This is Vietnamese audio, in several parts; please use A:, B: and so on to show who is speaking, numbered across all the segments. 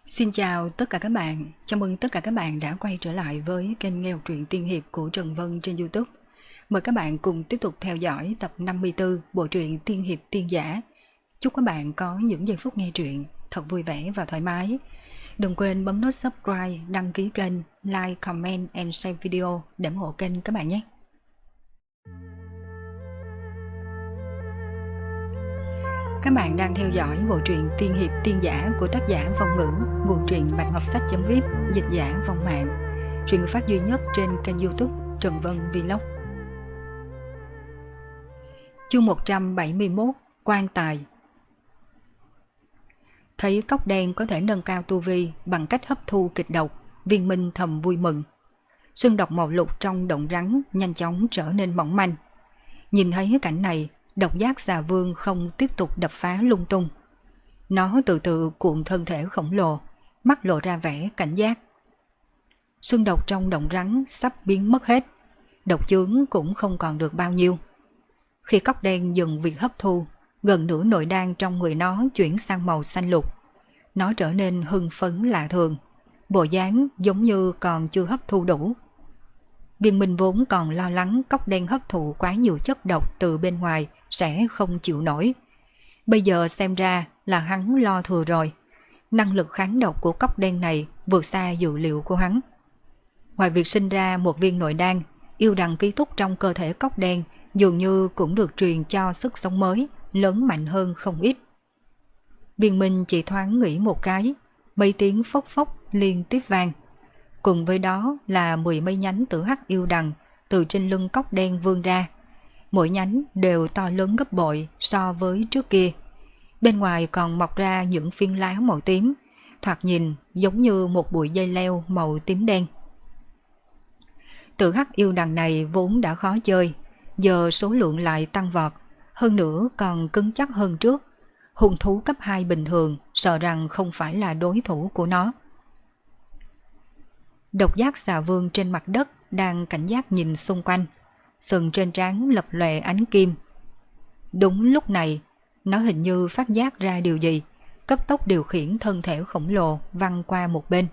A: Xin chào tất cả các bạn, chào mừng tất cả các bạn đã quay trở lại với kênh nghe truyện tiên hiệp của Trần Vân trên YouTube. Mời các bạn cùng tiếp tục theo dõi tập 54 bộ truyện tiên hiệp tiên giả. Chúc các bạn có những giây phút nghe truyện thật vui vẻ và thoải mái. Đừng quên bấm nút subscribe, đăng ký kênh, like, comment and share video để ủng hộ kênh các bạn nhé. Các bạn đang theo dõi bộ truyện tiên hiệp tiên giả của tác giả Vong Ngữ, nguồn truyện Bạch Ngọc Sách.vip, dịch giả Vong Mạng. Truyện được phát duy nhất trên kênh YouTube Trần Vân Vlog. Chương 171: Quan tài. Thấy cốc đen có thể nâng cao tu vi bằng cách hấp thu kịch độc, Viên Minh thầm vui mừng. Sương độc màu lục trong động rắn nhanh chóng trở nên mỏng manh. Nhìn thấy cảnh này, Độc Giác Xà Vương không tiếp tục đập phá lung tung. Nó từ từ cuộn thân thể khổng lồ, mắt lộ ra vẻ cảnh giác. Sương độc trong động rắn sắp biến mất hết, độc chướng cũng không còn được bao nhiêu. Khi cốc đen dừng việc hấp thu, gần nửa nội đan trong người nó chuyển sang màu xanh lục. Nó trở nên hưng phấn lạ thường, bộ dáng giống như còn chưa hấp thu đủ. Viên Minh vốn còn lo lắng cốc đen hấp thụ quá nhiều chất độc từ bên ngoài sẽ không chịu nổi. Bây giờ xem ra là hắn lo thừa rồi. Năng lực kháng độc của cốc đen này vượt xa dự liệu của hắn. Ngoài việc sinh ra một viên nội đan, yêu đằng ký túc trong cơ thể cốc đen dường như cũng được truyền cho sức sống mới, lớn mạnh hơn không ít. Viên Minh chỉ thoáng nghĩ một cái, mấy tiếng phốc phốc liên tiếp vang. Cùng với đó là 10 mấy nhánh tử hắc yêu đằng từ trên lưng cốc đen vươn ra. Mỗi nhánh đều to lớn gấp bội so với trước kia. Bên ngoài còn mọc ra những phiến lá màu tím, thoạt nhìn giống như một bụi dây leo màu tím đen. Tử hắc yêu đằng này vốn đã khó chơi, giờ số lượng lại tăng vọt, hơn nữa còn cứng chắc hơn trước. Hung thú cấp 2 bình thường sợ rằng không phải là đối thủ của nó. Độc Giác Xà Vương trên mặt đất đang cảnh giác nhìn xung quanh, sừng trên trán lập lòe ánh kim. Đúng lúc này, nó hình như phát giác ra điều gì, cấp tốc điều khiển thân thể khổng lồ văng qua một bên.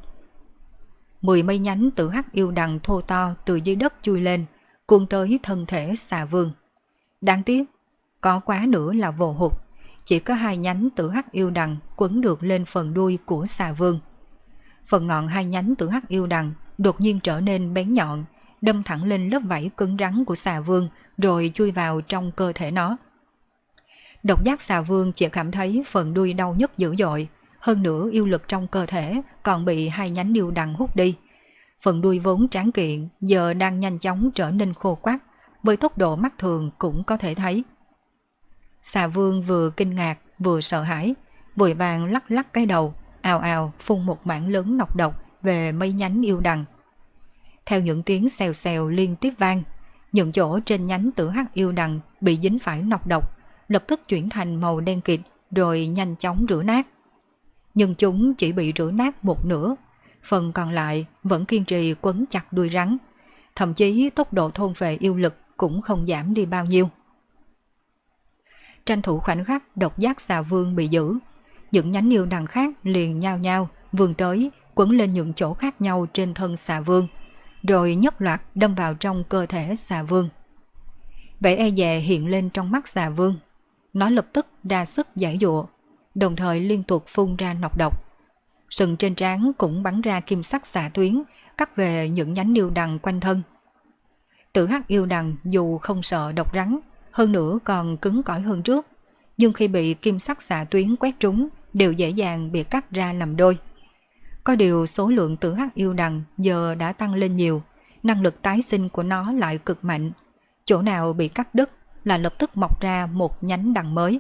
A: 10 mấy nhánh tử hắc yêu đằng thô to từ dưới đất chui lên, cuốn tới thân thể xà vương. Đáng tiếc, có quá nữa là vô hụt, chỉ có 2 nhánh tử hắc yêu đằng quấn được lên phần đuôi của xà vương. Phần ngọn 2 nhánh tử hắc yêu đằng đột nhiên trở nên bén nhọn, đâm thẳng lên lớp vảy cứng rắn của xà vương rồi chui vào trong cơ thể nó. Độc Giác Xà Vương chỉ cảm thấy phần đuôi đau nhức dữ dội, hơn nữa yêu lực trong cơ thể còn bị 2 nhánh yêu đằng hút đi. Phần đuôi vốn tráng kiện giờ đang nhanh chóng trở nên khô quắt, với tốc độ mắt thường cũng có thể thấy. Xà Vương vừa kinh ngạc vừa sợ hãi, vội vàng lắc lắc cái đầu, ào ào phun một mảng lớn nọc độc về mấy nhánh yêu đằng. Theo những tiếng xèo xèo liên tiếp vang, những chỗ trên nhánh tử hắc yêu đằng bị dính phải nọc độc lập tức chuyển thành màu đen kịt rồi nhanh chóng rửa nát. Nhưng chúng chỉ bị rửa nát một nửa, phần còn lại vẫn kiên trì quấn chặt đuôi rắn, thậm chí tốc độ thôn phệ yêu lực cũng không giảm đi bao nhiêu. Tranh thủ khoảnh khắc Độc Giác Xà Vương bị giữ, những nhánh yêu đằng khác liền nhao nhao vươn tới quấn lên những chỗ khác nhau trên thân xà vương, rồi nhất loạt đâm vào trong cơ thể xà vương. Vẻ e dè hiện lên trong mắt xà vương, nó lập tức ra sức giãy giụa, đồng thời liên tục phun ra nọc độc. Sừng trên trán cũng bắn ra kim sắc xạ tuyến, cắt về những nhánh yêu đằng quanh thân. Tử hắc yêu đằng dù không sợ độc rắn, hơn nữa còn cứng cỏi hơn trước, nhưng khi bị kim sắc xạ tuyến quét trúng đều dễ dàng bị cắt ra làm đôi. Có điều số lượng tử hắc yêu đằng giờ đã tăng lên nhiều, năng lực tái sinh của nó lại cực mạnh. Chỗ nào bị cắt đứt là lập tức mọc ra một nhánh đằng mới.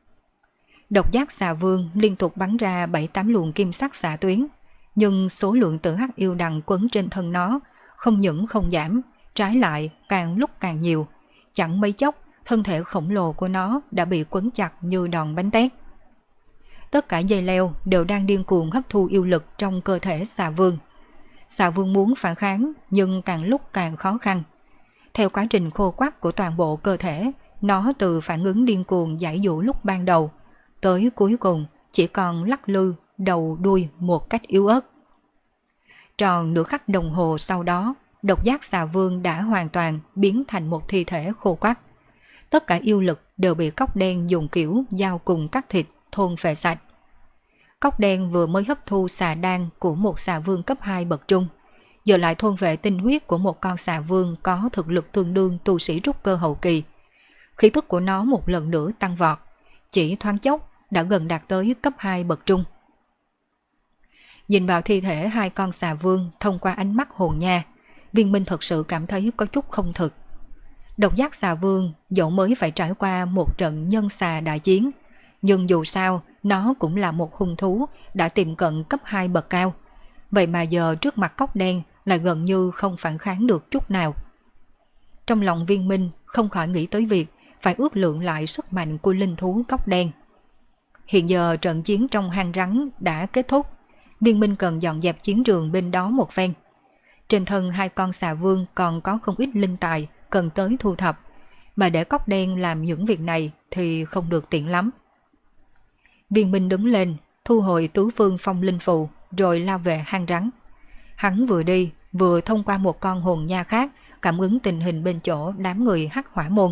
A: Độc Giác Xà Vương liên tục bắn ra 7-8 luồng kim sắc xạ tuyến, nhưng số lượng tử hắc yêu đằng quấn trên thân nó không những không giảm, trái lại càng lúc càng nhiều. Chẳng mấy chốc, thân thể khổng lồ của nó đã bị quấn chặt như đòn bánh tét. Tất cả dây leo đều đang điên cuồng hấp thu yêu lực trong cơ thể xà vương. Xà vương muốn phản kháng nhưng càng lúc càng khó khăn. Theo quá trình khô quắt của toàn bộ cơ thể, nó từ phản ứng điên cuồng giải dụ lúc ban đầu, tới cuối cùng chỉ còn lắc lư đầu đuôi một cách yếu ớt. Tròn nửa khắc đồng hồ sau đó, độc giác xà vương đã hoàn toàn biến thành một thi thể khô quắt. Tất cả yêu lực đều bị cóc đen dùng kiểu dao cùng cắt thịt thôn phệ sạch. Cóc đen vừa mới hấp thu xà đan của một xà vương cấp 2 bậc trung, giờ lại thôn vệ tinh huyết của một con xà vương có thực lực tương đương tu sĩ trúc cơ hậu kỳ. Khí tức của nó một lần nữa tăng vọt, chỉ thoáng chốc đã gần đạt tới cấp 2 bậc trung. Nhìn vào thi thể hai con xà vương thông qua ánh mắt hồn nha, Viên Minh thật sự cảm thấy có chút không thực. Độc giác xà vương dẫu mới phải trải qua một trận nhân xà đại chiến, nhưng dù sao nó cũng là một hung thú đã tiệm cận cấp 2 bậc cao. Vậy mà giờ trước mặt cóc đen lại gần như không phản kháng được chút nào. Trong lòng Viên Minh không khỏi nghĩ tới việc phải ước lượng lại sức mạnh của linh thú cóc đen. Hiện giờ trận chiến trong hang rắn đã kết thúc, Viên Minh cần dọn dẹp chiến trường bên đó một phen. Trên thân hai con xà vương còn có không ít linh tài cần tới thu thập, mà để cóc đen làm những việc này thì không được tiện lắm. Viên Minh đứng lên, thu hồi tứ phương phong linh phù, rồi lao về hang rắn. Hắn vừa đi, vừa thông qua một con hồn nha khác, cảm ứng tình hình bên chỗ đám người Hắc Hỏa môn.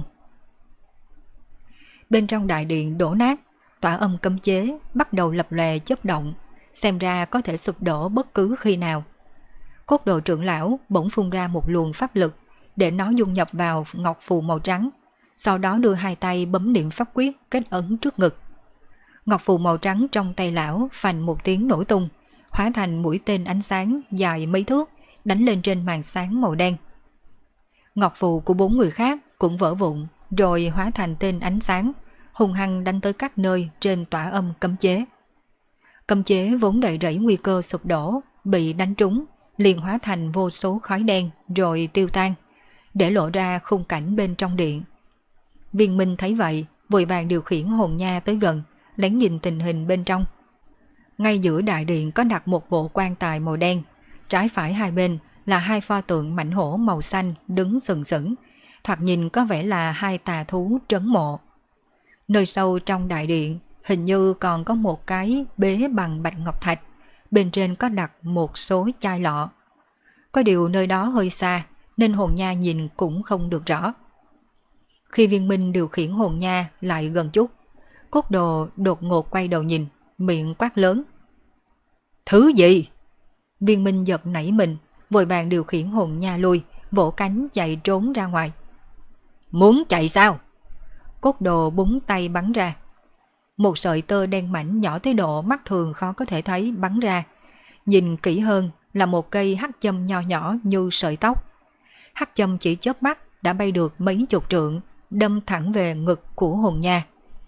A: Bên trong đại điện đổ nát, tỏa âm cấm chế bắt đầu lập lòe chớp động, xem ra có thể sụp đổ bất cứ khi nào. Cốt đồ trưởng lão bỗng phun ra một luồng pháp lực để nó dung nhập vào ngọc phù màu trắng, sau đó đưa hai tay bấm niệm pháp quyết kết ấn trước ngực. Ngọc phù màu trắng trong tay lão phành một tiếng nổ tung, hóa thành mũi tên ánh sáng dài mấy thước đánh lên trên màn sáng màu đen. Ngọc phù của 4 người khác cũng vỡ vụn, rồi hóa thành tên ánh sáng, hung hăng đánh tới các nơi trên tỏa âm cấm chế. Cấm chế vốn đầy rẫy nguy cơ sụp đổ, bị đánh trúng, liền hóa thành vô số khói đen rồi tiêu tan, để lộ ra khung cảnh bên trong điện. Viên Minh thấy vậy, vội vàng điều khiển hồn nha tới gần, lén nhìn tình hình bên trong. Ngay giữa đại điện có đặt một bộ quan tài màu đen, trái phải hai bên là hai pho tượng mãnh hổ màu xanh đứng sừng sững, thoạt nhìn có vẻ là hai tà thú trấn mộ. Nơi sâu trong đại điện hình như còn có một cái bế bằng bạch ngọc thạch, bên trên có đặt một số chai lọ. Có điều nơi đó hơi xa nên hồn nha nhìn cũng không được rõ. Khi Viên Minh điều khiển hồn nha lại gần chút, Cốt đồ đột ngột quay đầu nhìn, miệng quát lớn: "Thứ gì?" Viên Minh giật nảy mình, vội vàng điều khiển hồn nha lui, vỗ cánh chạy trốn ra ngoài. "Muốn chạy sao?" Cốt đồ búng tay bắn ra. Một sợi tơ đen mảnh nhỏ tới độ mắt thường khó có thể thấy bắn ra. Nhìn kỹ hơn là một cây hắc châm nho nhỏ như sợi tóc. Hắc châm chỉ chớp mắt đã bay được mấy chục trượng, đâm thẳng về ngực của hồn nha.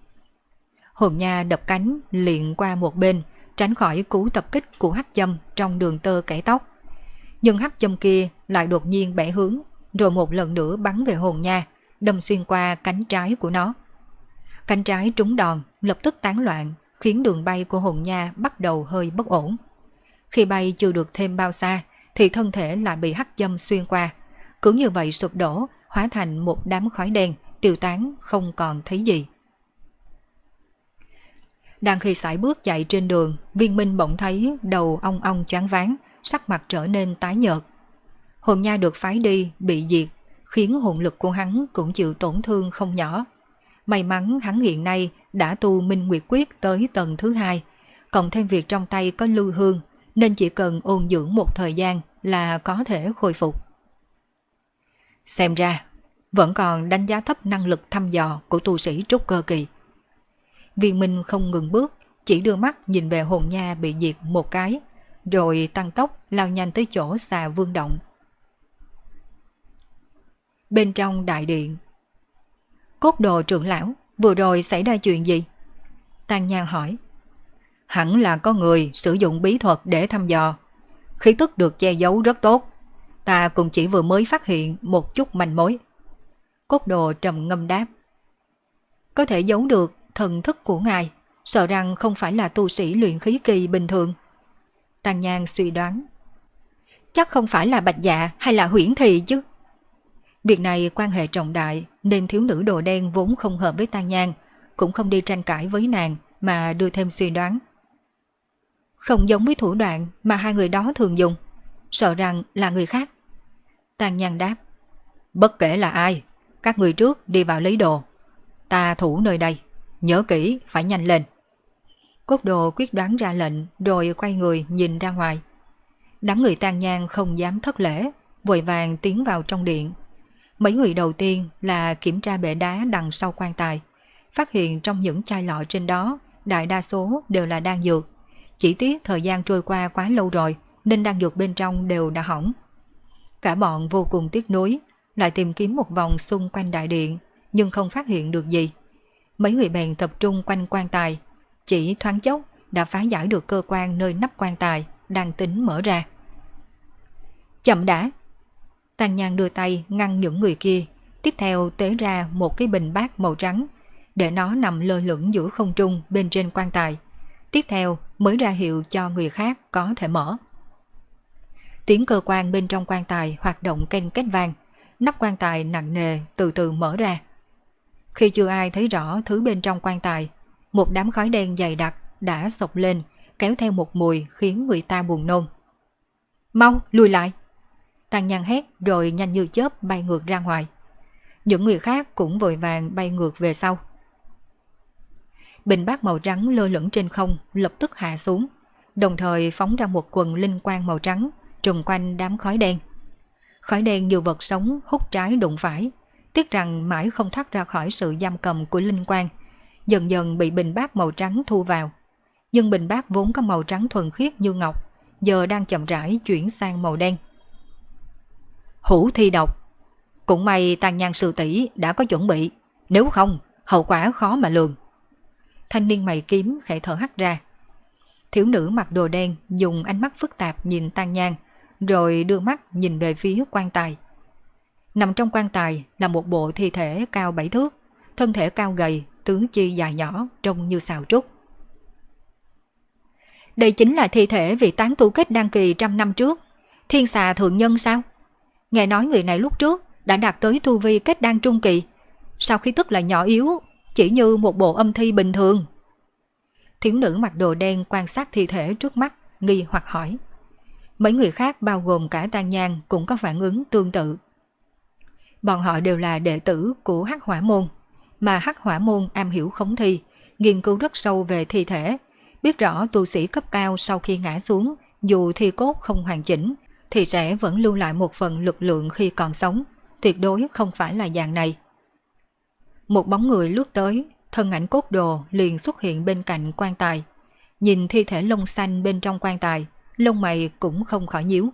A: Hồn nha đập cánh liền qua một bên, tránh khỏi cú tập kích của hắc châm trong đường tơ kẻ tóc. Nhưng hắc châm kia lại đột nhiên bẻ hướng, rồi một lần nữa bắn về hồn nha, đâm xuyên qua cánh trái của nó. Cánh trái trúng đòn, lập tức tán loạn, khiến đường bay của hồn nha bắt đầu hơi bất ổn. Khi bay chưa được thêm bao xa, thì thân thể lại bị hắc châm xuyên qua. Cứ như vậy sụp đổ, hóa thành một đám khói đen, tiêu tán không còn thấy gì. Đang khi sải bước chạy trên đường, Viên Minh bỗng thấy đầu ong ong choáng váng, sắc mặt trở nên tái nhợt. Hồn nha được phái đi, bị diệt, khiến hồn lực của hắn cũng chịu tổn thương không nhỏ. May mắn hắn hiện nay đã tu Minh Nguyệt Quyết tới tầng thứ 2, cộng thêm việc trong tay có lưu hương, nên chỉ cần ôn dưỡng một thời gian là có thể khôi phục. Xem ra, vẫn còn đánh giá thấp năng lực thăm dò của tu sĩ trúc cơ kỳ. Viên Minh không ngừng bước, chỉ đưa mắt nhìn về hồn nha bị diệt một cái, rồi tăng tốc lao nhanh tới chỗ xà vương động. Bên trong đại điện, Cốt đồ trưởng lão, vừa rồi xảy ra chuyện gì? Tàn Nhang hỏi. Hẳn là có người sử dụng bí thuật để thăm dò. Khí tức được che giấu rất tốt. Ta cũng chỉ vừa mới phát hiện một chút manh mối. Cốt đồ trầm ngâm đáp. Có thể giấu được thần thức của ngài, sợ rằng không phải là tu sĩ luyện khí kỳ bình thường. Tàn Nhang suy đoán. Chắc không phải là Bạch Dạ hay là Huyễn Thị chứ. Việc này quan hệ trọng đại nên thiếu nữ đồ đen vốn không hợp với Tàn Nhang, cũng không đi tranh cãi với nàng mà đưa thêm suy đoán. Không giống với thủ đoạn mà hai người đó thường dùng, sợ rằng là người khác. Tàn Nhang đáp, bất kể là ai, các người trước đi vào lấy đồ. Ta thủ nơi đây, nhớ kỹ phải nhanh lên. Cốt Đồ quyết đoán ra lệnh rồi quay người nhìn ra ngoài. Đám người Tàn Nhang không dám thất lễ, vội vàng tiến vào trong điện. Mấy người đầu tiên là kiểm tra bệ đá đằng sau quan tài, phát hiện trong những chai lọ trên đó đại đa số đều là đan dược. Chỉ tiếc thời gian trôi qua quá lâu rồi nên đan dược bên trong đều đã hỏng. Cả bọn vô cùng tiếc nuối, lại tìm kiếm một vòng xung quanh đại điện nhưng không phát hiện được gì. Mấy người bèn tập trung quanh quan tài, chỉ thoáng chốc đã phá giải được cơ quan nơi nắp quan tài đang tính mở ra. Chậm đã! Tàn Nhang đưa tay ngăn những người kia, tiếp theo tế ra một cái bình bát màu trắng, để nó nằm lơ lửng giữa không trung bên trên quan tài. Tiếp theo mới ra hiệu cho người khác có thể mở. Tiếng cơ quan bên trong quan tài hoạt động ken két vang, nắp quan tài nặng nề từ từ mở ra. Khi chưa ai thấy rõ thứ bên trong quan tài, một đám khói đen dày đặc đã xộc lên, kéo theo một mùi khiến người ta buồn nôn. Mau, lùi lại! Tàn Nhang hét rồi nhanh như chớp bay ngược ra ngoài. Những người khác cũng vội vàng bay ngược về sau. Bình bát màu trắng lơ lửng trên không lập tức hạ xuống, đồng thời phóng ra một quần linh quang màu trắng trùm quanh đám khói đen. Khói đen như vật sống hút trái đụng phải, tiếc rằng mãi không thoát ra khỏi sự giam cầm của linh quang, dần dần bị bình bát màu trắng thu vào. Nhưng bình bát vốn có màu trắng thuần khiết như ngọc, giờ đang chậm rãi chuyển sang màu đen. Hữu thi độc! Cũng may Tàn Nhang sư tỷ đã có chuẩn bị, nếu không hậu quả khó mà lường. Thanh niên mày kiếm khẽ thở hắt ra. Thiếu nữ mặc đồ đen dùng ánh mắt phức tạp nhìn Tàn Nhang, rồi đưa mắt nhìn về phía quan tài. Nằm trong quan tài là một bộ thi thể cao 7 thước, thân thể cao gầy, tứ chi dài nhỏ, trông như sào trúc. Đây chính là thi thể vị tán tu kết đan kỳ trăm năm trước, Thiên Xà thượng nhân sao? Nghe nói người này lúc trước đã đạt tới tu vi kết đan trung kỳ, sau khi tức là nhỏ yếu, chỉ như một bộ âm thi bình thường. Thiếu nữ mặc đồ đen quan sát thi thể trước mắt, nghi hoặc hỏi. Mấy người khác bao gồm cả Tàn Nhang cũng có phản ứng tương tự. Bọn họ đều là đệ tử của Hắc Hỏa Môn, mà Hắc Hỏa Môn am hiểu khống thi, nghiên cứu rất sâu về thi thể, biết rõ tu sĩ cấp cao sau khi ngã xuống, dù thi cốt không hoàn chỉnh, thì sẽ vẫn lưu lại một phần lực lượng khi còn sống, tuyệt đối không phải là dạng này. Một bóng người lướt tới, thân ảnh Cốt Đồ liền xuất hiện bên cạnh quan tài. Nhìn thi thể lông xanh bên trong quan tài, lông mày cũng không khỏi nhíu.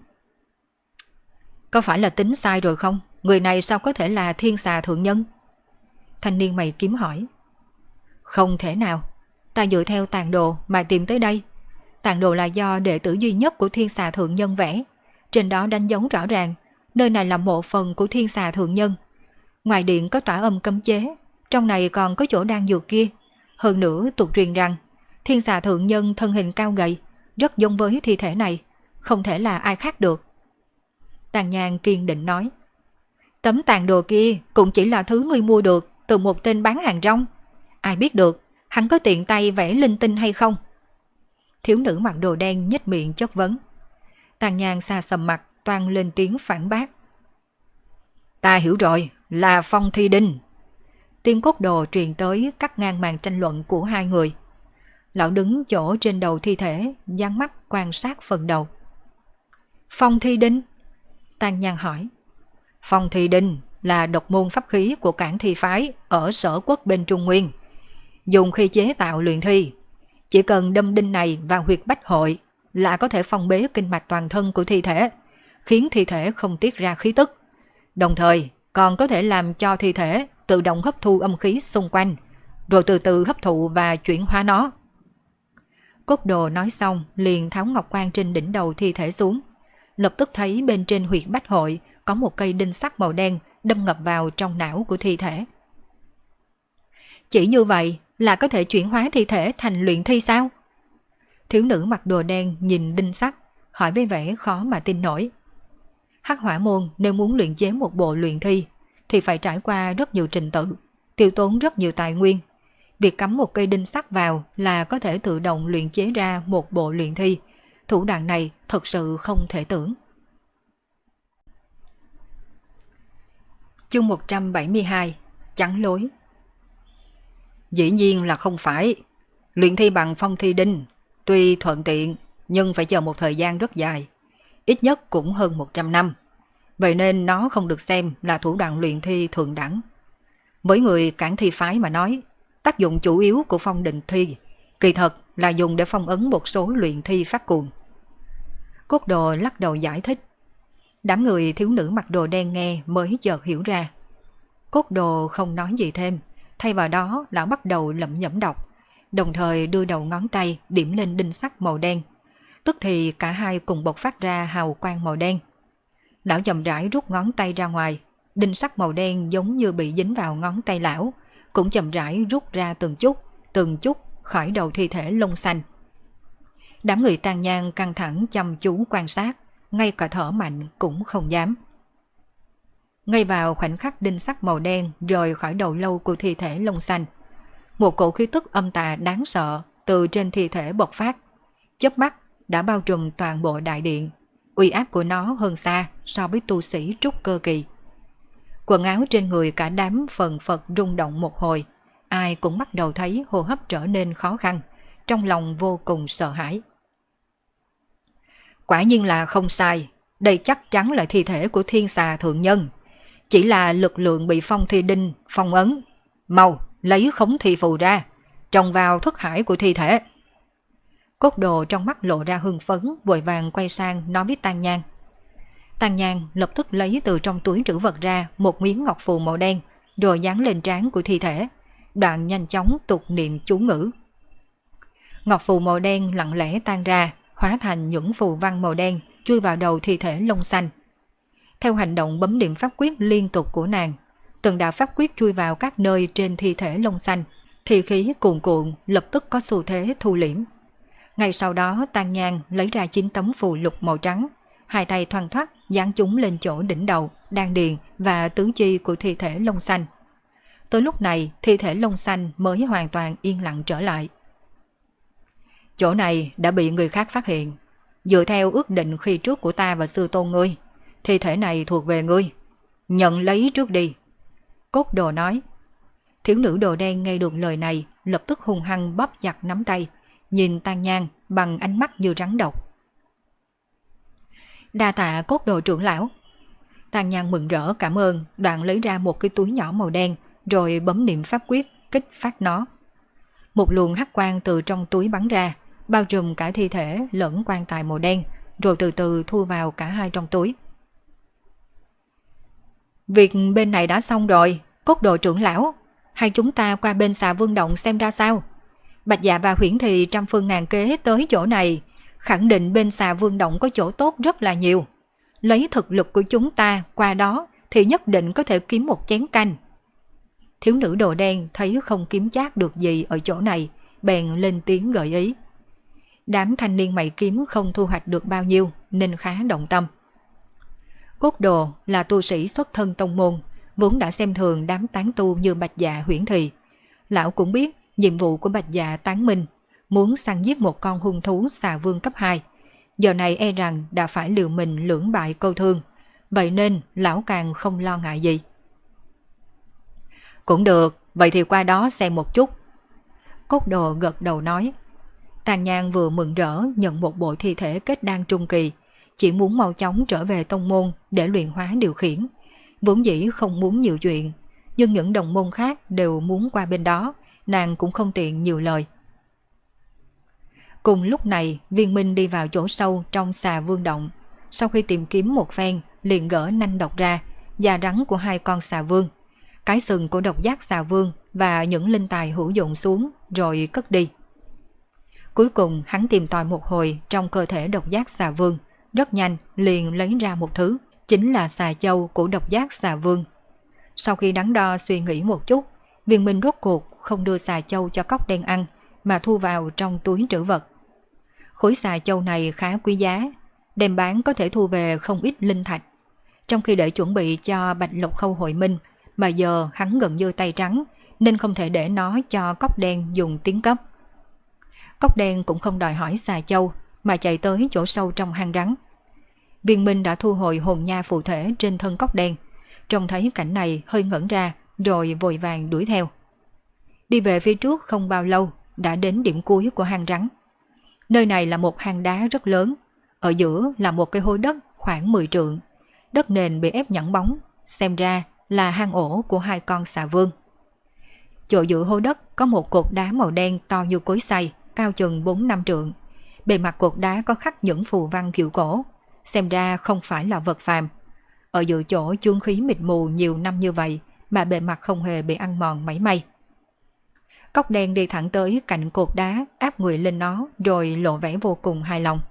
A: Có phải là tính sai rồi không? Người này sao có thể là Thiên Xà thượng nhân? Thanh niên mày kiếm hỏi. Không thể nào, ta dựa theo tàn đồ mà tìm tới đây. Tàn đồ là do đệ tử duy nhất của Thiên Xà thượng nhân vẽ, trên đó đánh dấu rõ ràng nơi này là mộ phần của Thiên Xà thượng nhân. Ngoài điện có tỏa âm cấm chế, trong này còn có chỗ đan dược kia. Hơn nữa tục truyền rằng Thiên Xà thượng nhân thân hình cao gầy, rất giống với thi thể này, không thể là ai khác được. Tàn Nhang kiên định nói. Tấm tàn đồ kia cũng chỉ là thứ ngươi mua được từ một tên bán hàng rong. Ai biết được hắn có tiện tay vẽ linh tinh hay không? Thiếu nữ mặc đồ đen nhếch miệng chất vấn. Tàn Nhang xa sầm mặt toan lên tiếng phản bác. Ta hiểu rồi, là Phong Thi Đinh. Tiếng Cốt Đồ truyền tới cắt ngang màn tranh luận của hai người. Lão đứng chỗ trên đầu thi thể, dán mắt quan sát phần đầu. Phong Thi Đinh? Tàn Nhang hỏi. Phong Thi Đinh là độc môn pháp khí của Cảng Thi Phái ở Sở Quốc bên Trung Nguyên, dùng khi chế tạo luyện thi. Chỉ cần đâm đinh này vào huyệt bách hội là có thể phong bế kinh mạch toàn thân của thi thể, khiến thi thể không tiết ra khí tức. Đồng thời còn có thể làm cho thi thể tự động hấp thu âm khí xung quanh, rồi từ từ hấp thụ và chuyển hóa nó. Cốt Đồ nói xong liền tháo ngọc quan trên đỉnh đầu thi thể xuống. Lập tức thấy bên trên huyệt bách hội có một cây đinh sắt màu đen đâm ngập vào trong não của thi thể. Chỉ như vậy là có thể chuyển hóa thi thể thành luyện thi sao? Thiếu nữ mặc đồ đen nhìn đinh sắt, hỏi với vẻ khó mà tin nổi. Hắc Hỏa Môn nếu muốn luyện chế một bộ luyện thi thì phải trải qua rất nhiều trình tự, tiêu tốn rất nhiều tài nguyên. Việc cắm một cây đinh sắt vào là có thể tự động luyện chế ra một bộ luyện thi. Thủ đoạn này thật sự không thể tưởng. Chương 172: Chắn lối. Dĩ nhiên là không phải. Luyện thi bằng phong thi đinh tuy thuận tiện nhưng phải chờ một thời gian rất dài, ít nhất cũng hơn 100 năm. Vậy nên nó không được xem là thủ đoạn luyện thi thượng đẳng. Với người cản thi phái mà nói, tác dụng chủ yếu của phong định thi kỳ thật là dùng để phong ấn một số luyện thi phát cuồng. Cốt Đồ lắc đầu giải thích. Đám người thiếu nữ mặc đồ đen nghe mới chợt hiểu ra. Cốt Đồ không nói gì thêm, thay vào đó lão bắt đầu lẩm nhẩm đọc, đồng thời đưa đầu ngón tay điểm lên đinh sắt màu đen. Tức thì cả hai cùng bộc phát ra hào quang màu đen. Lão chậm rãi rút ngón tay ra ngoài, đinh sắt màu đen giống như bị dính vào ngón tay lão, cũng chậm rãi rút ra từng chút khỏi đầu thi thể lông xanh. Đám người Tàn Nhang căng thẳng chăm chú quan sát, ngay cả thở mạnh cũng không dám. Ngay vào khoảnh khắc đinh sắt màu đen rời khỏi đầu lâu của thi thể lông xanh, một cổ khí tức âm tà đáng sợ từ trên thi thể bộc phát, chớp mắt đã bao trùm toàn bộ đại điện. Uy áp của nó hơn xa so với tu sĩ trúc cơ kỳ. Quần áo trên người cả đám phần phật rung động một hồi, ai cũng bắt đầu thấy hô hấp trở nên khó khăn, trong lòng vô cùng sợ hãi. Quả nhiên là không sai, đây chắc chắn là thi thể của thiên xà thượng nhân, chỉ là lực lượng bị phong thi đinh phong ấn. Mau lấy khống thi phù ra, trồng vào thức hải của thi thể. Cốt Đồ trong mắt lộ ra hưng phấn, vội vàng quay sang nói với Tàn Nhang. Tàn Nhang lập tức lấy từ trong túi trữ vật ra một miếng ngọc phù màu đen, rồi dán lên trán của thi thể, đoạn nhanh chóng tục niệm chú ngữ. Ngọc phù màu đen lặng lẽ tan ra, hóa thành những phù văn màu đen chui vào đầu thi thể lông xanh. Theo hành động bấm niệm pháp quyết liên tục của nàng, từng đạo pháp quyết chui vào các nơi trên thi thể lông xanh, thì khí cuồn cuộn lập tức có xu thế thu liễm. Ngay sau đó Tàn Nhang lấy ra 9 tấm phù lục màu trắng, hai tay thoăn thoắt dán chúng lên chỗ đỉnh đầu, đan điền và tứ chi của thi thể lông xanh. Tới lúc này thi thể lông xanh mới hoàn toàn yên lặng trở lại. Chỗ này đã bị người khác phát hiện. Dựa theo ước định khi trước của ta và sư tôn ngươi, thi thể này thuộc về ngươi. Nhận lấy trước đi. Cốt Đồ nói. Thiếu nữ đồ đen nghe được lời này lập tức hung hăng bóp chặt nắm tay, nhìn Tàn Nhang bằng ánh mắt như rắn độc. Đa tạ Cốt Đồ trưởng lão. Tàn Nhang mừng rỡ cảm ơn, đoạn lấy ra một cái túi nhỏ màu đen, rồi bấm niệm pháp quyết kích phát nó. Một luồng hắc quang từ trong túi bắn ra, bao trùm cả thi thể lẫn quan tài màu đen, rồi từ từ thu vào cả hai trong túi. Việc bên này đã xong rồi, Cốt Đồ trưởng lão, hay chúng ta qua bên Xà Vương Động xem ra sao? Bạch Dạ và Huyễn Thì trăm phương ngàn kế tới chỗ này, khẳng định bên Xà Vương Động có chỗ tốt rất là nhiều. Lấy thực lực của chúng ta qua đó thì nhất định có thể kiếm một chén canh. Thiếu nữ đồ đen thấy không kiếm chác được gì ở chỗ này, bèn lên tiếng gợi ý. Đám thanh niên mày kiếm không thu hoạch được bao nhiêu nên khá động tâm. Cốt Đồ là tu sĩ xuất thân tông môn, vốn đã xem thường đám tán tu như Bạch Dạ Huyễn Thì. Lão cũng biết nhiệm vụ của Bạch Dạ tán minh, muốn săn giết một con hung thú xà vương cấp 2. Giờ này e rằng đã phải liều mình lưỡng bại câu thương, vậy nên lão càng không lo ngại gì. Cũng được, vậy thì qua đó xem một chút. Cốt Đồ gật đầu nói. Tàn Nhang vừa mừng rỡ nhận một bộ thi thể kết đan trung kỳ, chỉ muốn mau chóng trở về tông môn để luyện hóa điều khiển. Vốn dĩ không muốn nhiều chuyện, nhưng những đồng môn khác đều muốn qua bên đó, nàng cũng không tiện nhiều lời. Cùng lúc này, Viên Minh đi vào chỗ sâu trong Xà Vương Động. Sau khi tìm kiếm một phen, liền gỡ nanh độc ra, da rắn của hai con xà vương, cái sừng của độc giác xà vương và những linh tài hữu dụng xuống, rồi cất đi. Cuối cùng hắn tìm tòi một hồi trong cơ thể độc giác xà vương, rất nhanh liền lấy ra một thứ, chính là xà châu của độc giác xà vương. Sau khi đắn đo suy nghĩ một chút, Viên Minh rốt cuộc không đưa xà châu cho cóc đen ăn, mà thu vào trong túi trữ vật. Khối xà châu này khá quý giá, đem bán có thể thu về không ít linh thạch. Trong khi để chuẩn bị cho Bạch Lộc Khâu hội minh, mà giờ hắn gần như tay trắng, nên không thể để nó cho cóc đen dùng tiếng cấp. Cóc đen cũng không đòi hỏi xà châu mà chạy tới chỗ sâu trong hang rắn. Viên Minh đã thu hồi hồn nha phụ thể trên thân cóc đen, trông thấy cảnh này hơi ngẩn ra rồi vội vàng đuổi theo. Đi về phía trước không bao lâu đã đến điểm cuối của hang rắn. Nơi này là một hang đá rất lớn, ở giữa là một cái hố đất khoảng 10 trượng. Đất nền bị ép nhẵn bóng, xem ra là hang ổ của hai con xà vương. Chỗ giữa hố đất có một cột đá màu đen to như cối xay, cao chừng 4-5 trượng. Bề mặt cột đá có khắc những phù văn kiểu cổ, xem ra không phải là vật phàm. Ở giữa chỗ chướng khí mịt mù nhiều năm như vậy mà bề mặt không hề bị ăn mòn mảy may. Cóc đen đi thẳng tới cạnh cột đá, áp người lên nó rồi lộ vẻ vô cùng hài lòng.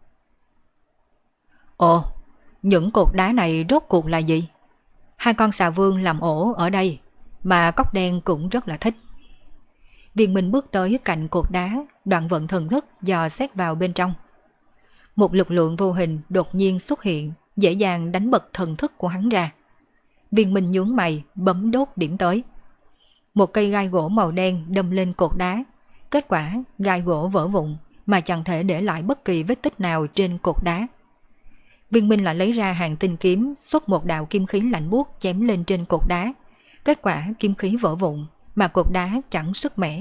A: Ồ, những cột đá này rốt cuộc là gì? Hai con xà vương làm ổ ở đây, mà cóc đen cũng rất là thích. Viên Minh bước tới cạnh cột đá, đoạn vận thần thức dò xét vào bên trong. Một lực lượng vô hình đột nhiên xuất hiện, dễ dàng đánh bật thần thức của hắn ra. Viên Minh nhướng mày, bấm đốt điểm tới. Một cây gai gỗ màu đen đâm lên cột đá. Kết quả gai gỗ vỡ vụn mà chẳng thể để lại bất kỳ vết tích nào trên cột đá. Viên Minh lại lấy ra hàng tinh kiếm, xuất một đạo kim khí lạnh buốt chém lên trên cột đá. Kết quả kim khí vỡ vụn mà cột đá chẳng sức mẻ.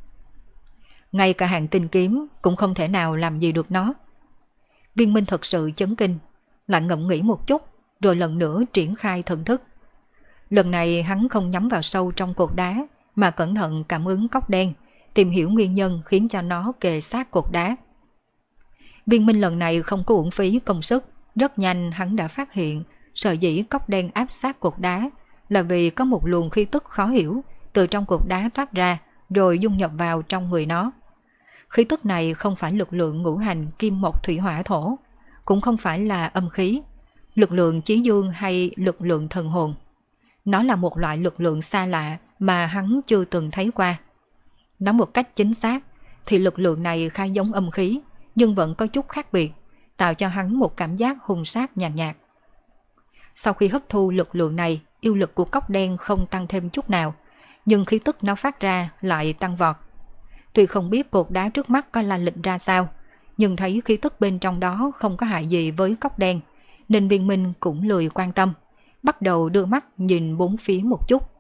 A: Ngay cả hàng tinh kiếm cũng không thể nào làm gì được nó. Viên Minh thật sự chấn kinh, lại ngẫm nghĩ một chút rồi lần nữa triển khai thần thức. Lần này hắn không nhắm vào sâu trong cột đá mà cẩn thận cảm ứng cóc đen, tìm hiểu nguyên nhân khiến cho nó kề sát cột đá. Viên Minh lần này không có uổng phí công sức, rất nhanh hắn đã phát hiện sở dĩ cóc đen áp sát cột đá là vì có một luồng khí tức khó hiểu từ trong cột đá thoát ra rồi dung nhập vào trong người nó. Khí tức này không phải lực lượng ngũ hành kim mộc thủy hỏa thổ, cũng không phải là âm khí, lực lượng chí dương hay lực lượng thần hồn. Nó là một loại lực lượng xa lạ mà hắn chưa từng thấy qua. Nói một cách chính xác thì lực lượng này khá giống âm khí, nhưng vẫn có chút khác biệt, tạo cho hắn một cảm giác hung sát nhàn nhạt. Sau khi hấp thu lực lượng này, yêu lực của cóc đen không tăng thêm chút nào, nhưng khí tức nó phát ra lại tăng vọt. Tuy không biết cột đá trước mắt có la lịch ra sao, nhưng thấy khí tức bên trong đó không có hại gì với cóc đen, nên Viên Minh cũng lười quan tâm, bắt đầu đưa mắt nhìn bốn phía một chút.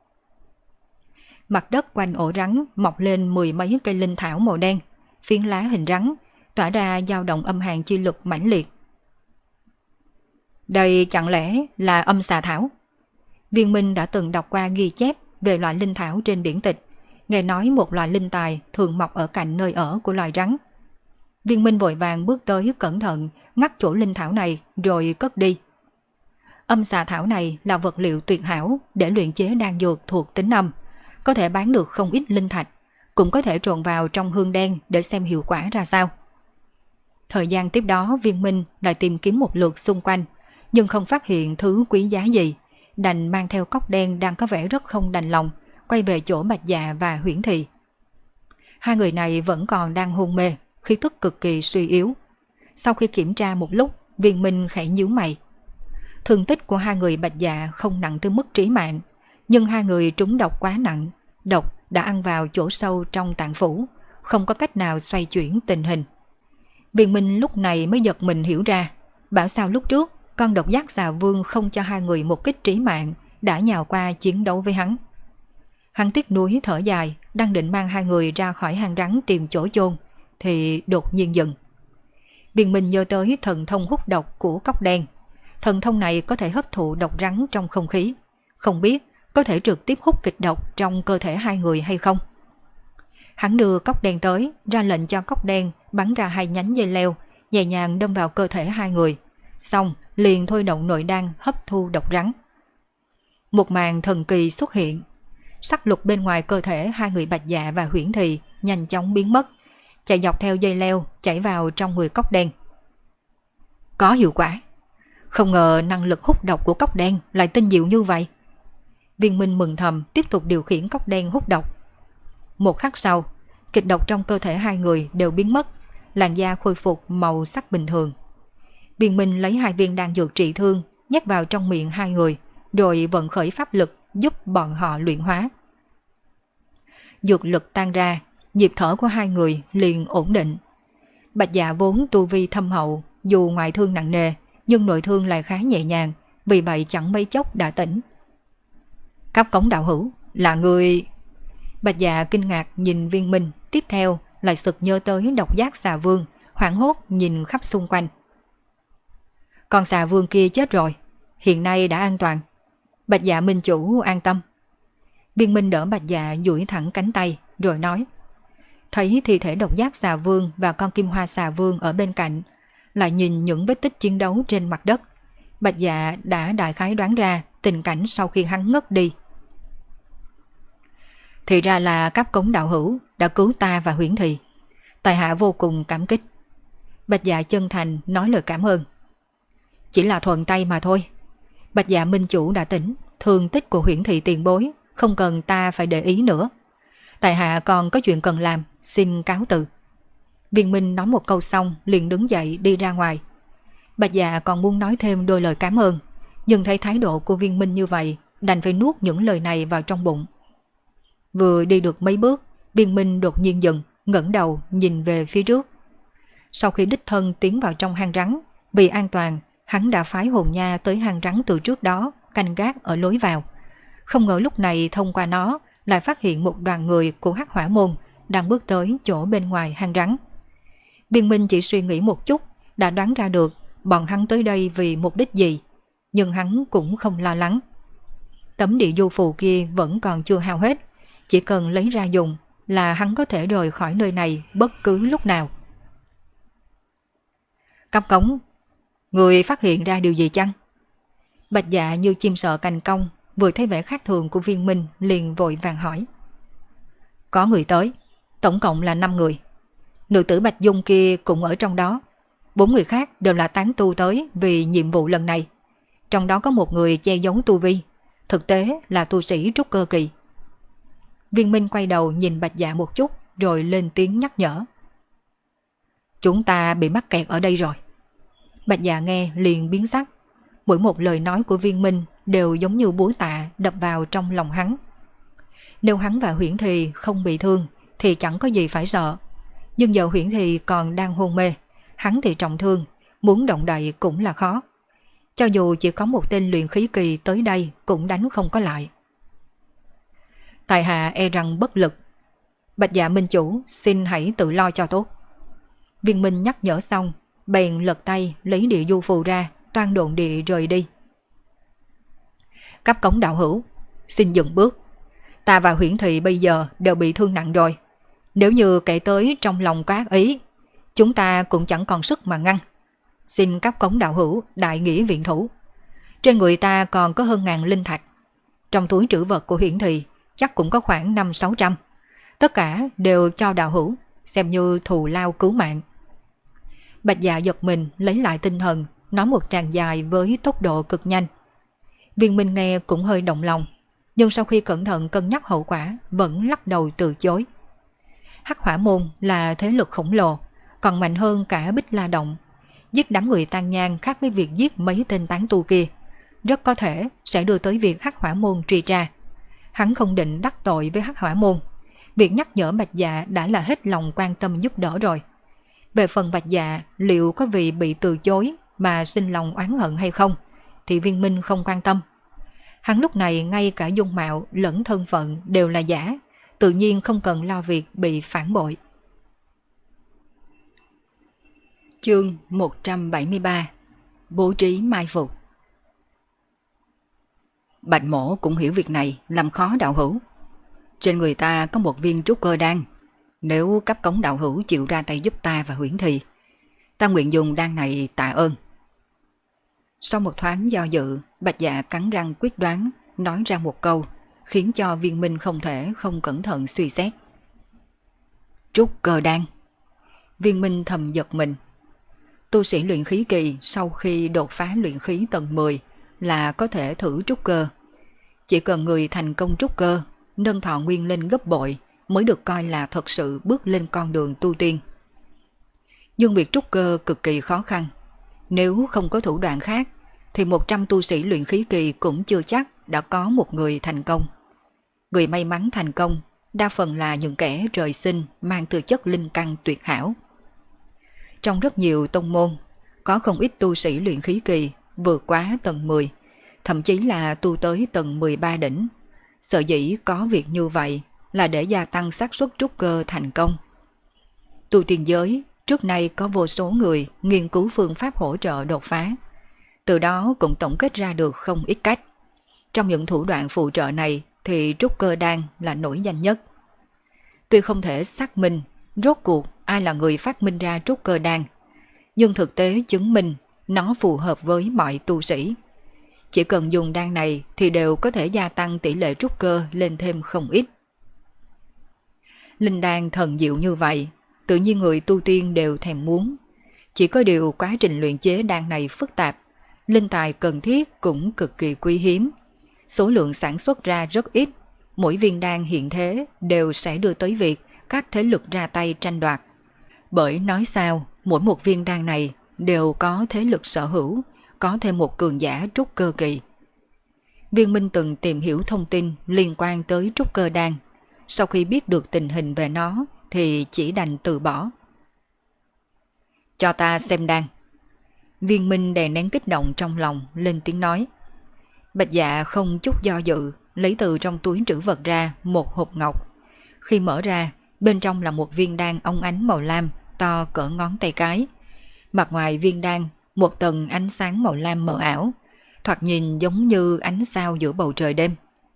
A: Mặt đất quanh ổ rắn mọc lên 10 mấy cây linh thảo màu đen, phiến lá hình rắn, tỏa ra dao động âm hàn chi lực mãnh liệt. Đây chẳng lẽ là âm xà thảo? Viên Minh đã từng đọc qua ghi chép về loại linh thảo trên điển tịch, nghe nói một loại linh tài thường mọc ở cạnh nơi ở của loài rắn. Viên Minh vội vàng bước tới cẩn thận, ngắt chỗ linh thảo này rồi cất đi. Âm xà thảo này là vật liệu tuyệt hảo để luyện chế đan dược thuộc tính âm, có thể bán được không ít linh thạch, cũng có thể trộn vào trong hương đen để xem hiệu quả ra sao. Thời gian tiếp đó Viên Minh lại tìm kiếm một lượt xung quanh, nhưng không phát hiện thứ quý giá gì, đành mang theo cóc đen đang có vẻ rất không đành lòng, quay về chỗ Bạch Dạ và Huyễn Thị. Hai người này vẫn còn đang hôn mê, khí tức cực kỳ suy yếu. Sau khi kiểm tra một lúc, Viên Minh khẽ nhíu mày. Thương tích của hai người Bạch Dạ không nặng tới mức trí mạng, nhưng hai người trúng độc quá nặng, độc đã ăn vào chỗ sâu trong tạng phủ, không có cách nào xoay chuyển tình hình. Viên Minh lúc này mới giật mình hiểu ra, bảo sao lúc trước con độc giác xà vương không cho hai người một kích trí mạng, đã nhào qua chiến đấu với hắn. Hắn tiếc nuối thở dài, đang định mang hai người ra khỏi hang rắn tìm chỗ chôn, thì đột nhiên dừng. Viên Minh nhớ tới thần thông hút độc của cóc đen. Thần thông này có thể hấp thụ độc rắn trong không khí, không biết có thể trực tiếp hút kịch độc trong cơ thể hai người hay không. Hắn đưa cóc đen tới, ra lệnh cho cóc đen bắn ra 2 nhánh dây leo, nhẹ nhàng đâm vào cơ thể hai người, xong liền thôi động nội đan hấp thu độc rắn. Một màn thần kỳ xuất hiện, sắc lục bên ngoài cơ thể hai người Bạch Dạ và Huyễn Thị nhanh chóng biến mất, chạy dọc theo dây leo chảy vào trong người cóc đen. Có hiệu quả, không ngờ năng lực hút độc của cóc đen lại tinh diệu như vậy. Viên Minh mừng thầm tiếp tục điều khiển cóc đen hút độc. Một khắc sau, kịch độc trong cơ thể hai người đều biến mất, làn da khôi phục màu sắc bình thường. Viên Minh lấy 2 viên đan dược trị thương nhét vào trong miệng hai người, rồi vận khởi pháp lực giúp bọn họ luyện hóa. dược lực tan ra, nhịp thở của hai người liền ổn định. Bạch Dạ vốn tu vi thâm hậu, dù ngoại thương nặng nề, nhưng nội thương lại khá nhẹ nhàng, vì vậy chẳng mấy chốc đã tỉnh. Cấp cống đạo hữu, là người... Bạch Dạ kinh ngạc nhìn Viên Minh, tiếp theo lại sực nhớ tới độc giác xà vương, hoảng hốt nhìn khắp xung quanh. Con xà vương kia chết rồi, hiện nay đã an toàn. Bạch Dạ minh chủ an tâm. Viên Minh đỡ Bạch Dạ duỗi thẳng cánh tay, rồi nói. Thấy thi thể độc giác xà vương và con kim hoa xà vương ở bên cạnh, lại nhìn những vết tích chiến đấu trên mặt đất, Bạch Dạ đã đại khái đoán ra tình cảnh sau khi hắn ngất đi. Thì ra là cấp cống đạo hữu đã cứu ta và Huyễn Thị. Tại hạ vô cùng cảm kích. Bạch Dạ chân thành nói lời cảm ơn. Chỉ là thuận tay mà thôi. Bạch Dạ minh chủ đã tỉnh, thương tích của Huyễn Thị tiền bối, không cần ta phải để ý nữa. Tại hạ còn có chuyện cần làm, xin cáo từ. Viên Minh nói một câu xong liền đứng dậy đi ra ngoài. Bạch Dạ còn muốn nói thêm đôi lời cảm ơn, nhưng thấy thái độ của Viên Minh như vậy, đành phải nuốt những lời này vào trong bụng. Vừa đi được mấy bước, Viên Minh đột nhiên dừng, ngẩng đầu nhìn về phía trước. Sau khi đích thân tiến vào trong hang rắn, vì an toàn, hắn đã phái hồn nha tới hang rắn từ trước đó, canh gác ở lối vào. Không ngờ lúc này thông qua nó, lại phát hiện một đoàn người của Hắc Hỏa môn đang bước tới chỗ bên ngoài hang rắn. Viên Minh chỉ suy nghĩ một chút, đã đoán ra được bọn hắn tới đây vì mục đích gì, nhưng hắn cũng không lo lắng. Tấm địa du phù kia vẫn còn chưa hao hết, chỉ cần lấy ra dùng là hắn có thể rời khỏi nơi này bất cứ lúc nào. Cấp cống, người phát hiện ra điều gì chăng? Bạch Dạ như chim sợ cành cong, vừa thấy vẻ khác thường của Viên Minh liền vội vàng hỏi. Có người tới, tổng cộng là 5 người. Nữ tử Bạch Dung kia cũng ở trong đó. 4 người khác đều là tán tu tới vì nhiệm vụ lần này. Trong đó có một người che giấu tu vi, thực tế là tu sĩ trúc cơ kỳ. Viên Minh quay đầu nhìn Bạch Dạ một chút rồi lên tiếng nhắc nhở. Chúng ta bị mắc kẹt ở đây rồi. Bạch Dạ nghe liền biến sắc. Mỗi một lời nói của Viên Minh đều giống như búa tạ đập vào trong lòng hắn. Nếu hắn và Huyễn Thị không bị thương thì chẳng có gì phải sợ. Nhưng giờ Huyễn Thị còn đang hôn mê, hắn thì trọng thương, muốn động đậy cũng là khó. Cho dù chỉ có một tên luyện khí kỳ tới đây cũng đánh không có lại. Tại hạ e rằng bất lực. Bạch Dạ minh chủ xin hãy tự lo cho tốt. Viên Minh nhắc nhở xong, bèn lật tay lấy địa du phù ra, toan độn địa rời đi. Cấp cống đạo hữu, xin dừng bước. Ta và Huyễn Thị bây giờ đều bị thương nặng rồi. Nếu như kể tới trong lòng có ác ý, chúng ta cũng chẳng còn sức mà ngăn. Xin cấp cống đạo hữu đại nghĩa viện thủ. Trên người ta còn có hơn 1000 linh thạch. Trong túi trữ vật của Huyễn Thị chắc cũng có khoảng 500-600. Tất cả đều cho đạo hữu, xem như thù lao cứu mạng. Bạch Dạ giật mình lấy lại tinh thần, nói một tràng dài với tốc độ cực nhanh. Viên Minh nghe cũng hơi động lòng, nhưng sau khi cẩn thận cân nhắc hậu quả vẫn lắc đầu từ chối. Hắc Hỏa môn là thế lực khổng lồ, còn mạnh hơn cả Bích La Động. Giết đám người tàn nhang khác với việc giết mấy tên tán tu kia, rất có thể sẽ đưa tới việc Hắc Hỏa môn truy tra. Hắn không định đắc tội với Hắc Hỏa môn. Việc nhắc nhở Bạch Dạ đã là hết lòng quan tâm giúp đỡ rồi. Về phần Bạch Dạ liệu có vì bị từ chối mà sinh lòng oán hận hay không thì Viên Minh không quan tâm. Hắn lúc này ngay cả dung mạo lẫn thân phận đều là giả, tự nhiên không cần lo việc bị phản bội. Chương 173. Bố trí mai phục. Bạch Mổ cũng hiểu việc này làm khó đạo hữu. Trên người ta có một viên trúc cơ đan. Nếu cấp cống đạo hữu chịu ra tay giúp ta và Huyễn Thị, ta nguyện dùng đan này tạ ơn. Sau một thoáng do dự, Bạch Dạ cắn răng quyết đoán nói ra một câu, khiến cho Viên Minh không thể không cẩn thận suy xét. Trúc cơ đan. Viên Minh thầm giật mình. Tu sĩ luyện khí kỳ sau khi đột phá luyện khí tầng 10 là có thể thử trúc cơ. Chỉ cần người thành công trúc cơ, nâng thọ nguyên lên gấp bội mới được coi là thật sự bước lên con đường tu tiên. Nhưng việc trúc cơ cực kỳ khó khăn. Nếu không có thủ đoạn khác thì 100 tu sĩ luyện khí kỳ cũng chưa chắc đã có một người thành công. Người may mắn thành công đa phần là những kẻ trời sinh mang tư chất linh căn tuyệt hảo. Trong rất nhiều tông môn, có không ít tu sĩ luyện khí kỳ vượt quá tầng 10, thậm chí là tu tới tầng 13 đỉnh. Sở dĩ có việc như vậy là để gia tăng xác suất trúc cơ thành công. Tu tiên giới trước nay có vô số người nghiên cứu phương pháp hỗ trợ đột phá, từ đó cũng tổng kết ra được không ít cách. Trong những thủ đoạn phụ trợ này thì trúc cơ đan là nổi danh nhất. Tuy không thể xác minh rốt cuộc ai là người phát minh ra trúc cơ đan, nhưng thực tế chứng minh nó phù hợp với mọi tu sĩ. Chỉ cần dùng đan này thì đều có thể gia tăng tỷ lệ trúc cơ lên thêm không ít. Linh đan thần diệu như vậy, tự nhiên người tu tiên đều thèm muốn. Chỉ có điều quá trình luyện chế đan này phức tạp, linh tài cần thiết cũng cực kỳ quý hiếm. Số lượng sản xuất ra rất ít, mỗi viên đan hiện thế đều sẽ đưa tới việc các thế lực ra tay tranh đoạt. Bởi nói sao, mỗi một viên đan này đều có thế lực sở hữu, có thêm một cường giả trúc cơ kỳ. Viên Minh từng tìm hiểu thông tin liên quan tới trúc cơ đan. Sau khi biết được tình hình về nó thì chỉ đành từ bỏ. Cho ta xem đan. Viên Minh đè nén kích động trong lòng lên tiếng nói. Bạch Dạ không chút do dự lấy từ trong túi trữ vật ra một hộp ngọc. Khi mở ra, bên trong là một viên đan óng ánh màu lam to cỡ ngón tay cái. Mặt ngoài viên đan một tầng ánh sáng màu lam mờ ảo, thoạt nhìn giống như ánh sao giữa bầu trời đêm.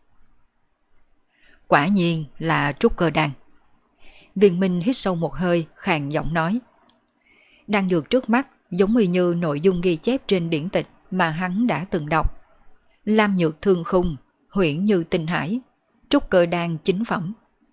A: Quả nhiên là trúc cơ đan. Viên Minh hít sâu một hơi, khàn giọng nói. Đan dược trước mắt giống như nội dung ghi chép trên điển tịch mà hắn đã từng đọc. Lam nhược thương khung, huyễn như tinh hải, trúc cơ đan chính phẩm.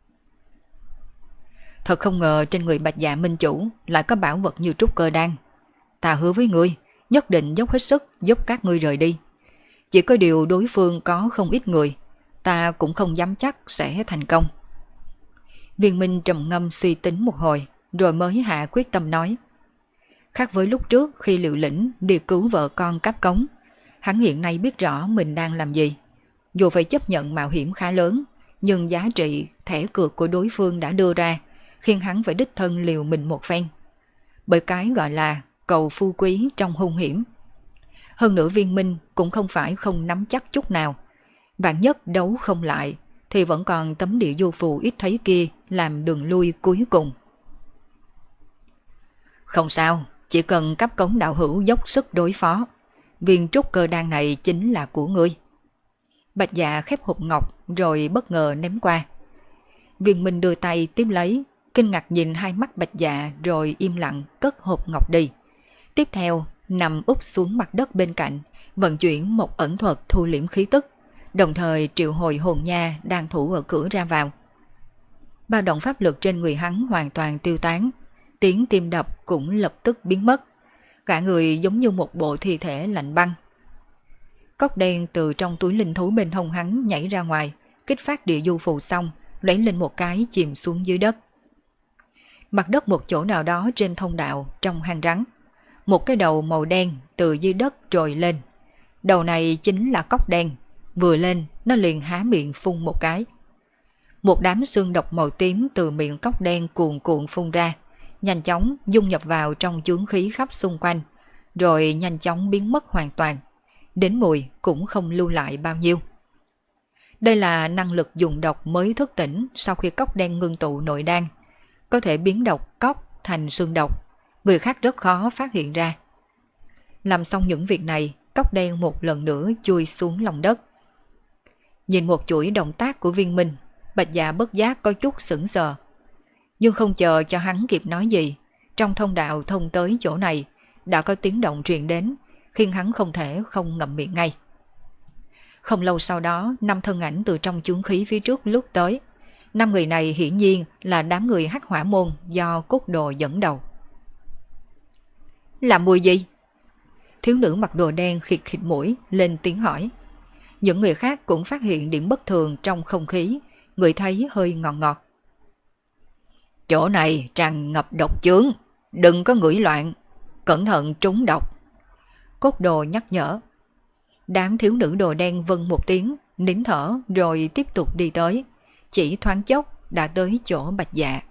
A: Thật không ngờ trên người Bạch Dạ Minh chủ lại có bảo vật như trúc cơ đan. Ta hứa với ngươi, nhất định dốc hết sức giúp các ngươi rời đi. Chỉ có điều đối phương có không ít người, ta cũng không dám chắc sẽ thành công. Viên Minh trầm ngâm suy tính một hồi, rồi mới hạ quyết tâm nói. Khác với lúc trước khi Liều Lĩnh đi cứu vợ con cáp cống, hắn hiện nay biết rõ mình đang làm gì. Dù phải chấp nhận mạo hiểm khá lớn, nhưng giá trị thẻ cược của đối phương đã đưa ra, khiến hắn phải đích thân liều mình một phen. Bởi cái gọi là cầu phu quý trong hung hiểm. Hơn nữa Viên Minh cũng không phải không nắm chắc chút nào. Vạn nhất đấu không lại thì vẫn còn tấm địa du phù ít thấy kia làm đường lui cuối cùng. Không sao, chỉ cần cấp cống đạo hữu dốc sức đối phó, viên trúc cơ đan này chính là của ngươi. Bạch Dạ khép hộp ngọc rồi bất ngờ ném qua. Viên Minh đưa tay tiếp lấy, kinh ngạc nhìn hai mắt Bạch Dạ rồi im lặng cất hộp ngọc đi. Tiếp theo nằm úp xuống mặt đất bên cạnh, vận chuyển một ẩn thuật thu liễm khí tức, đồng thời triệu hồi hồn nha đang thủ ở cửa ra vào. Ba động pháp lực trên người hắn hoàn toàn tiêu tán, tiếng tim đập cũng lập tức biến mất, cả người giống như một bộ thi thể lạnh băng. Cốc đen từ trong túi linh thú bên hông hắn nhảy ra ngoài, kích phát địa du phù xong, lấy lên một cái chìm xuống dưới đất. Mặt đất một chỗ nào đó trên thông đạo trong hang rắn, một cái đầu màu đen từ dưới đất trồi lên. Đầu này chính là cốc đen, vừa lên nó liền há miệng phun một cái. Một đám xương độc màu tím từ miệng cốc đen cuồn cuộn phun ra, nhanh chóng dung nhập vào trong chướng khí khắp xung quanh, rồi nhanh chóng biến mất hoàn toàn, đến mùi cũng không lưu lại bao nhiêu. Đây là năng lực dùng độc mới thức tỉnh sau khi cốc đen ngưng tụ nội đan, có thể biến độc cốc thành xương độc, người khác rất khó phát hiện ra. Làm xong những việc này, cốc đen một lần nữa chui xuống lòng đất. Nhìn một chuỗi động tác của Viên Minh, Bạch Dạ bất giác có chút sững sờ. Nhưng không chờ cho hắn kịp nói gì, trong thông đạo thông tới chỗ này đã có tiếng động truyền đến, khiến hắn không thể không ngậm miệng ngay. Không lâu sau đó, 5 thân ảnh từ trong chướng khí phía trước lướt tới. 5 người này hiển nhiên là đám người Hắc Hỏa môn do Cốt Đồ dẫn đầu. Làm mùi gì? Thiếu nữ mặc đồ đen khịt khịt mũi lên tiếng hỏi. Những người khác cũng phát hiện điểm bất thường trong không khí, người thấy hơi ngọt ngọt. Chỗ này tràn ngập độc chướng, đừng có ngửi loạn, cẩn thận trúng độc. Cốt Đồ nhắc nhở. Đám thiếu nữ đồ đen vâng một tiếng, nín thở rồi tiếp tục đi tới. Chỉ thoáng chốc đã tới chỗ Bạch Dạ.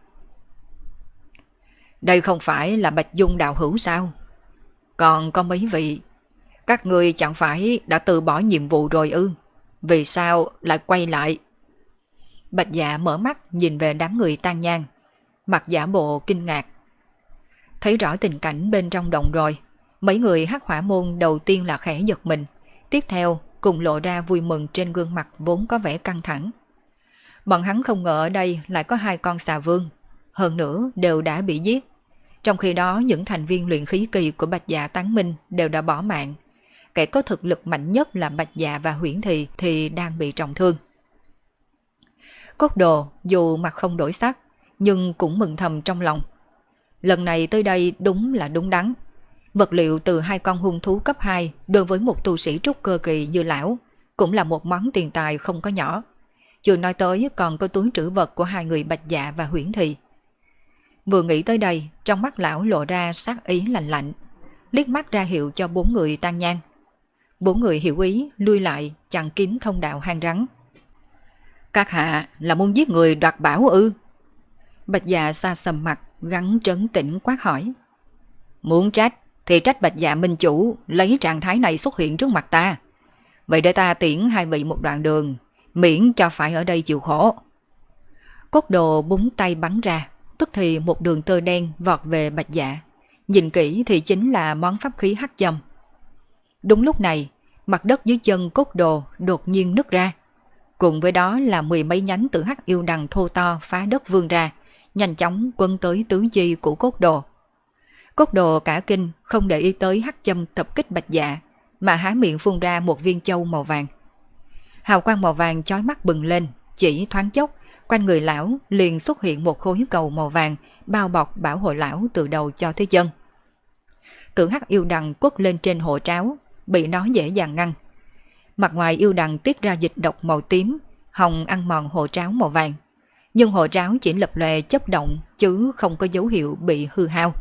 A: Đây không phải là Bạch Dung đạo hữu sao? Còn có mấy vị, các ngươi chẳng phải đã từ bỏ nhiệm vụ rồi ư? Vì sao lại quay lại? Bạch Dạ mở mắt nhìn về đám người tang nhang, mặt giả bộ kinh ngạc. Thấy rõ tình cảnh bên trong động rồi, mấy người Hắc Hỏa môn đầu tiên là khẽ giật mình, tiếp theo cùng lộ ra vui mừng trên gương mặt vốn có vẻ căng thẳng. Bọn hắn không ngờ ở đây lại có 2 con xà vương, hơn nữa đều đã bị giết. Trong khi đó những thành viên luyện khí kỳ của Bạch Dạ Tán Minh đều đã bỏ mạng. Kẻ có thực lực mạnh nhất là Bạch Dạ và Huyễn Thị thì đang bị trọng thương. Cốt Đồ dù mặt không đổi sắc, nhưng cũng mừng thầm trong lòng. Lần này tới đây đúng là đúng đắn. Vật liệu từ 2 con hung thú cấp 2 đối với một tu sĩ trúc cơ kỳ như lão cũng là một món tiền tài không có nhỏ. Chưa nói tới còn có túi trữ vật của 2 người Bạch Dạ và Huyễn Thị. Vừa nghĩ tới đây, trong mắt lão lộ ra sát ý lạnh lạnh, liếc mắt ra hiệu cho 4 người tang nhang. 4 người hiểu ý lui lại chặn kín thông đạo hang rắn. Các hạ là muốn giết người đoạt bảo ư? Bạch Dạ xa sầm mặt, gắn trấn tĩnh quát hỏi. Muốn trách thì trách Bạch Dạ minh chủ lấy trạng thái này xuất hiện trước mặt ta. Vậy để ta tiễn 2 vị một đoạn đường, miễn cho phải ở đây chịu khổ. Cốt Đồ búng tay bắn ra, tức thì một đường tơ đen vọt về Bạch Dạ. Nhìn kỹ thì chính là món pháp khí hắc châm. Đúng lúc này, mặt đất dưới chân Cốt Đồ đột nhiên nứt ra. Cùng với đó là 10 mấy nhánh tử hắc yêu đằng thô to phá đất vươn ra, nhanh chóng quấn tới tứ chi của Cốt Đồ. Cốt Đồ cả kinh không để ý tới hắc châm tập kích Bạch Dạ, mà há miệng phun ra một viên châu màu vàng. Hào quang màu vàng chói mắt bừng lên, chỉ thoáng chốc, quanh người lão liền xuất hiện một khối cầu màu vàng bao bọc bảo hộ lão từ đầu cho tới chân. Tử hắc yêu đằng quất lên trên hộ tráo, bị nó dễ dàng ngăn. Mặt ngoài yêu đằng tiết ra dịch độc màu tím, hồng ăn mòn hộ tráo màu vàng. Nhưng hộ tráo chỉ lập lòe chớp động chứ không có dấu hiệu bị hư hao.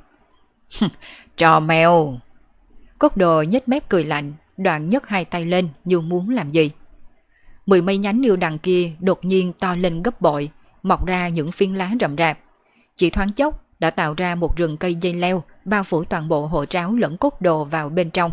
A: Trò mèo! Cốt Đồ nhếch mép cười lạnh, đoạn nhấc 2 tay lên như muốn làm gì. 10 mấy nhánh yêu đằng kia đột nhiên to lên gấp bội, mọc ra những phiến lá rậm rạp. Chỉ thoáng chốc đã tạo ra một rừng cây dây leo bao phủ toàn bộ hộ tráo lẫn Cốt Đồ vào bên trong.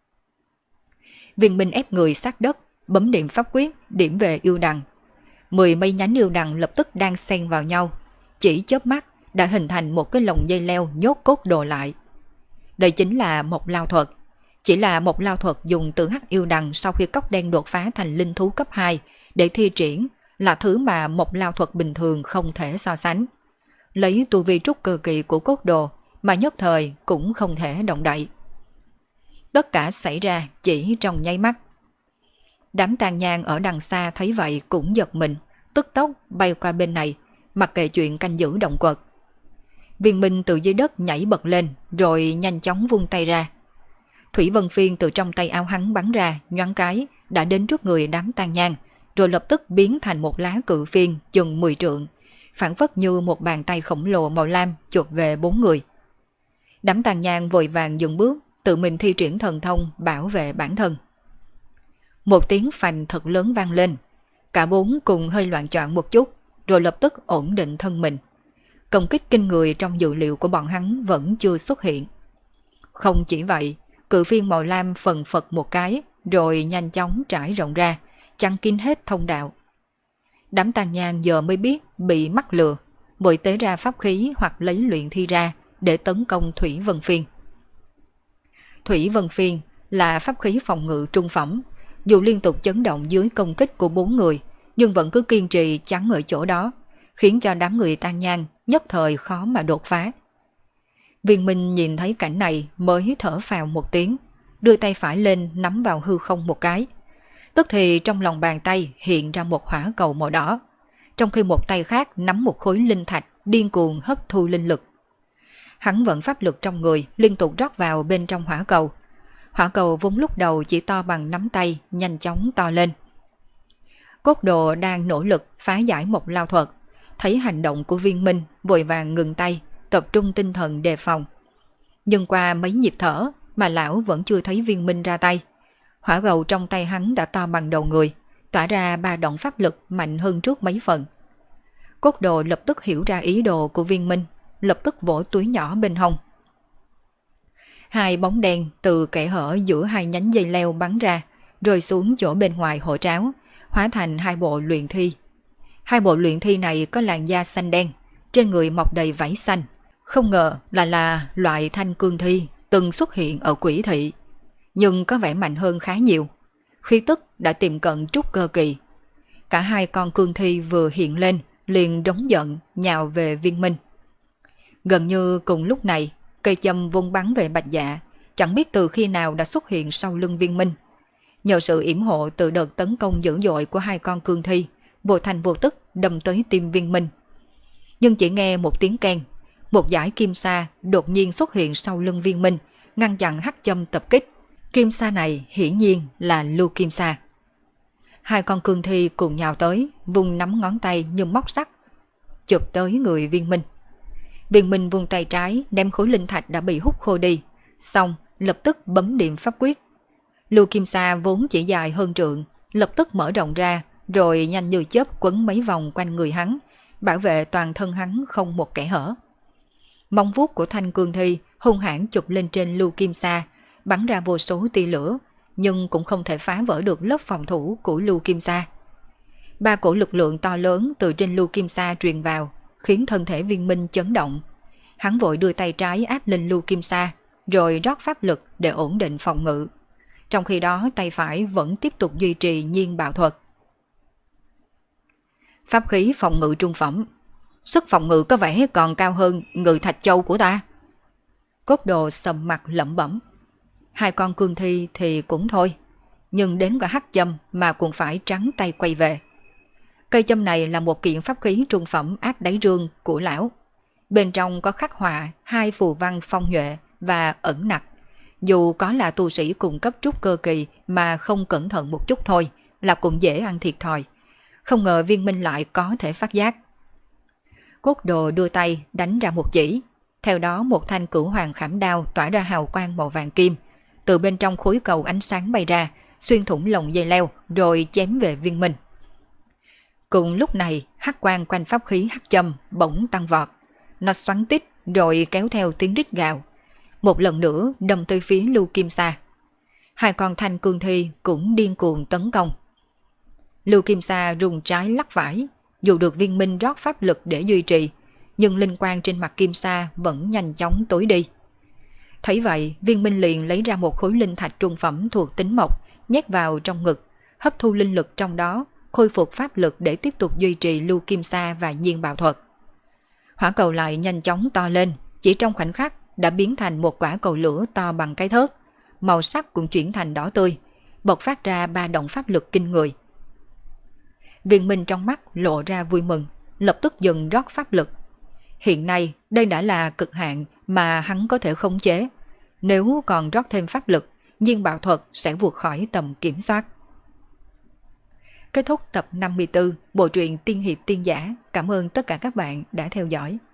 A: Viên minh ép người sát đất, bấm điểm pháp quyết, điểm về yêu đằng. 10 mấy nhánh yêu đằng lập tức đan xen vào nhau, chỉ chớp mắt đã hình thành một cái lồng dây leo nhốt Cốt Đồ lại. Đây chính là một lao thuật. Chỉ là một lao thuật dùng tử hắc yêu đằng sau khi cốc đen đột phá thành linh thú cấp 2 để thi triển, là thứ mà một lao thuật bình thường không thể so sánh. Lấy tu vi trúc cơ kỳ của Cốt Đồ mà nhất thời cũng không thể động đậy. Tất cả xảy ra chỉ trong nháy mắt. Đám tang nhang ở đằng xa thấy vậy cũng giật mình, tức tốc bay qua bên này, mặc kệ chuyện canh giữ động quật. Viên Minh từ dưới đất nhảy bật lên, rồi nhanh chóng vung tay ra. Thủy Vân Phiên từ trong tay áo hắn bắn ra, nhoáng cái, đã đến trước người đám tang nhang, rồi lập tức biến thành một lá cự phiên chừng 10 trượng, phảng phất như một bàn tay khổng lồ màu lam chụp về 4 người. Đám tang nhang vội vàng dừng bước, tự mình thi triển thần thông bảo vệ bản thân. Một tiếng phành thật lớn vang lên, cả 4 cùng hơi loạn choạng một chút, rồi lập tức ổn định thân mình. Công kích kinh người trong dự liệu của bọn hắn vẫn chưa xuất hiện. Không chỉ vậy, cự phiên màu lam phần phật một cái, rồi nhanh chóng trải rộng ra, chắn kín hết thông đạo. Đám tang nhang giờ mới biết bị mắc lừa, vội tế ra pháp khí hoặc lấy luyện thi ra để tấn công Thủy Vân Phiên. Thủy Vân Phiên là pháp khí phòng ngự trung phẩm, dù liên tục chấn động dưới công kích của 4 người, nhưng vẫn cứ kiên trì chắn ở chỗ đó, khiến cho đám người tang nhang nhất thời khó mà đột phá. Viên Minh nhìn thấy cảnh này mới thở phào một tiếng, đưa tay phải lên nắm vào hư không một cái. Tức thì trong lòng bàn tay hiện ra một hỏa cầu màu đỏ, trong khi một tay khác nắm một khối linh thạch điên cuồng hấp thu linh lực. Hắn vận pháp lực trong người liên tục rót vào bên trong hỏa cầu. Hỏa cầu vốn lúc đầu chỉ to bằng nắm tay, nhanh chóng to lên. Cốt Đồ đang nỗ lực phá giải một lao thuật, thấy hành động của Viên Minh vội vàng ngừng tay, tập trung tinh thần đề phòng. Nhưng qua mấy nhịp thở mà lão vẫn chưa thấy Viên Minh ra tay. Hỏa cầu trong tay hắn đã to bằng đầu người, tỏa ra 3 động pháp lực mạnh hơn trước mấy phần. Cốt đồ lập tức hiểu ra ý đồ của Viên Minh, lập tức vỗ túi nhỏ bên hông. Hai bóng đen từ kẽ hở giữa hai nhánh dây leo bắn ra, rơi xuống chỗ bên ngoài hộ tráo, hóa thành hai bộ luyện thi. Hai bộ luyện thi này có làn da xanh đen, trên người mọc đầy vảy xanh. Không ngờ là loại thanh cương thi từng xuất hiện ở Quỷ Thị, nhưng có vẻ mạnh hơn khá nhiều. Khí tức đã tiệm cận trúc cơ kỳ. Cả hai con cương thi vừa hiện lên liền đống giận nhào về Viên Minh. Gần như cùng lúc này, cây châm vung bắn về Bạch Dạ, chẳng biết từ khi nào đã xuất hiện sau lưng Viên Minh. Nhờ sự yểm hộ từ đợt tấn công dữ dội của hai con cương thi, vô thành vô tức đâm tới tim Viên Minh. Nhưng chỉ nghe một tiếng keng, một dải kim sa đột nhiên xuất hiện sau lưng Viên Minh, ngăn chặn hắc châm tập kích. Kim sa này hiển nhiên là lưu kim sa. Hai con cương thi cùng nhào tới, vùng nắm ngón tay như móc sắt, chụp tới người Viên Minh. Viên Minh vung tay trái đem khối linh thạch đã bị hút khô đi, xong lập tức bấm điểm pháp quyết. Lưu kim sa vốn chỉ dài hơn trượng, lập tức mở rộng ra, rồi nhanh như chớp quấn mấy vòng quanh người hắn, bảo vệ toàn thân hắn không một kẽ hở. Móng vuốt của thanh cương thi hung hãn chụp lên trên lưu kim sa, bắn ra vô số tia lửa, nhưng cũng không thể phá vỡ được lớp phòng thủ của lưu kim sa. Ba cổ lực lượng to lớn từ trên lưu kim sa truyền vào, khiến thân thể Viên Minh chấn động. Hắn vội đưa tay trái áp lên lưu kim sa, rồi rót pháp lực để ổn định phòng ngự. Trong khi đó tay phải vẫn tiếp tục duy trì nhiên bạo thuật. Pháp khí phòng ngự trung phẩm, sức phòng ngự có vẻ còn cao hơn Ngự Thạch Châu của ta. Cốt đồ sầm mặt lẩm bẩm. Hai con cương thi thì cũng thôi, nhưng đến cả hắc châm mà cũng phải trắng tay quay về. Cây châm này là một kiện pháp khí trung phẩm áp đáy rương của lão. Bên trong có khắc họa hai phù văn phong nhuệ và ẩn nặc. Dù có là tu sĩ cùng cấp trúc cơ kỳ mà không cẩn thận một chút thôi là cũng dễ ăn thiệt thòi. Không ngờ Viên Minh lại có thể phát giác. Cốt đồ đưa tay đánh ra một chỉ. Theo đó một thanh cửu hoàng khảm đao tỏa ra hào quang màu vàng kim. Từ bên trong khối cầu ánh sáng bay ra, xuyên thủng lồng dây leo rồi chém về Viên Minh. Cùng lúc này, hắc quang quanh pháp khí hắc châm bỗng tăng vọt. Nó xoắn tít rồi kéo theo tiếng rít gào. Một lần nữa đâm tới phía lưu kim sa. Hai con thanh cương thi cũng điên cuồng tấn công. Lưu kim sa rung trái lắc phải, dù được Viên Minh rót pháp lực để duy trì, nhưng linh quang trên mặt kim sa vẫn nhanh chóng tối đi. Thấy vậy, Viên Minh liền lấy ra một khối linh thạch trung phẩm thuộc tính mộc, nhét vào trong ngực, hấp thu linh lực trong đó, khôi phục pháp lực để tiếp tục duy trì lưu kim sa và nhiên bạo thuật. Hỏa cầu lại nhanh chóng to lên, chỉ trong khoảnh khắc đã biến thành một quả cầu lửa to bằng cái thớt, màu sắc cũng chuyển thành đỏ tươi, bộc phát ra ba động pháp lực kinh người. Viên Minh trong mắt lộ ra vui mừng, lập tức dừng rót pháp lực. Hiện nay đây đã là cực hạn mà hắn có thể khống chế. Nếu còn rót thêm pháp lực, nhiên bạo thuật sẽ vượt khỏi tầm kiểm soát. Kết thúc tập 54 bộ truyện Tiên Hiệp Tiên Giả. Cảm ơn tất cả các bạn đã theo dõi.